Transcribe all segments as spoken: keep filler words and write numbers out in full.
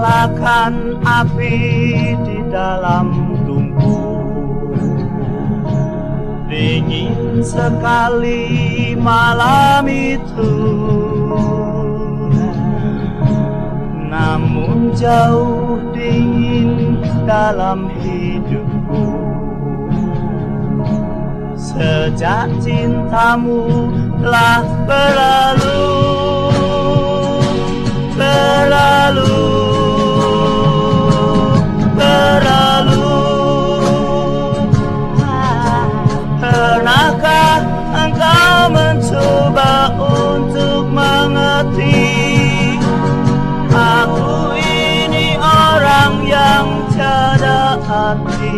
nyalakan api di dalam tungku. Dingin sekali malam itu, namun jauh dingin dalam hidupku. Sejak cintamu telah berlalu, berlalu, berlalu. Pernahkah engkau mencoba untuk mengerti? Aku ini orang yang tiada arti.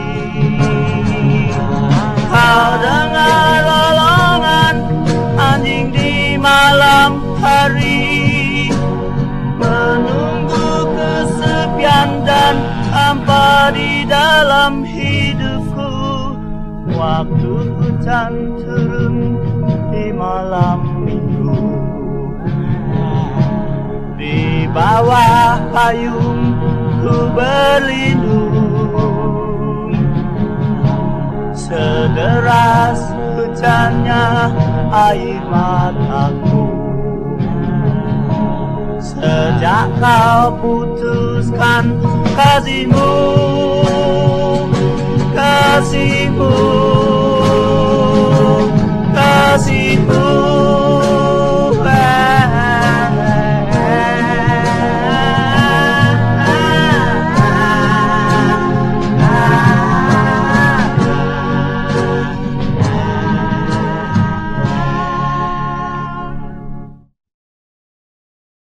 Kau dengar lolongan anjing di malam hari, menunggu kesepian dan hampa di dalam hidupku. Waktu hujan turun di malam minggu, di bawah payung ku berlindung. Sederas hujannya air mataku. Sejak kau putuskan kasihmu, kasihmu